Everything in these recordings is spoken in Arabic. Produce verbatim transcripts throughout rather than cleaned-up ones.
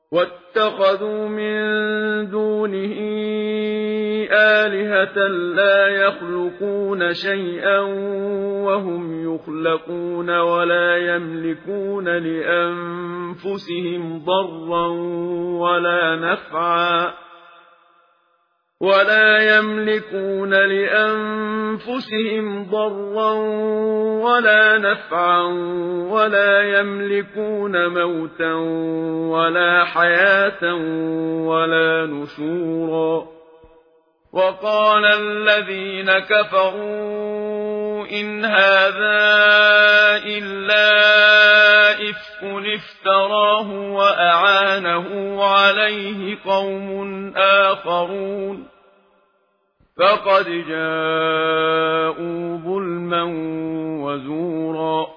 واتخذوا من دونه آلهة لا يخلقون شيئا وهم يخلقون ولا يملكون لأنفسهم ضرا ولا نفعا ولا يملكون لأنفسهم ضرا ولا نفعا ولا يملكون موتا ولا حياة ولا نشورا وقال الذين كفروا إن هذا إلا إفك افتراه وأعانه عليه قوم آخرون فقد جاءوا ظلما وزورا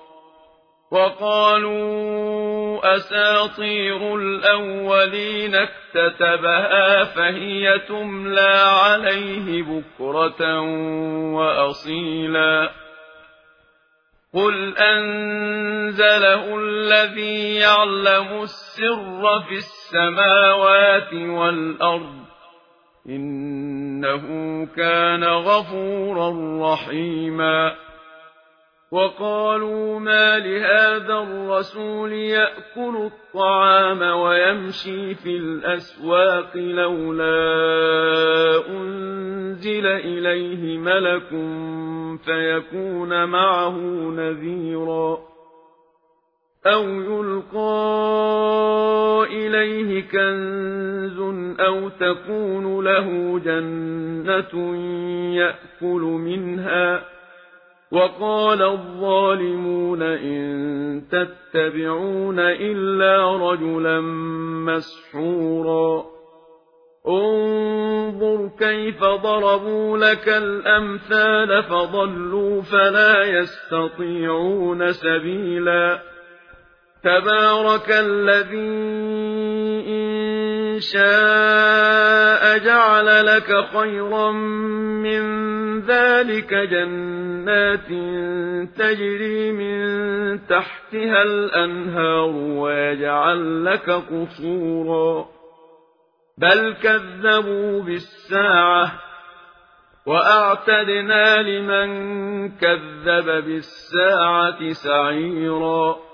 وقالوا أساطير الأولين اكتتبها فهي تملى عليه بكرة وأصيلا قل أنزله الذي يعلم السر في السماوات والأرض إنه كان غفورا رحيما وقالوا ما لهذا الرسول يأكل الطعام ويمشي في الأسواق لولا أنزل إليه ملك فيكون معه نذيرا أو يلقى إليه كنز أو تكون له جنة يأكل منها وقال الظالمون إن تتبعون إلا رجلا مسحورا انظر كيف ضربوا لك الأمثال فضلوا فلا يستطيعون سبيلا تبارك الذي إن شاء جعل لك خيرا من ذلك جنات تجري من تحتها الأنهار ويجعل لك قصورا بل كذبوا بالساعة وأعتدنا لمن كذب بالساعة سعيرا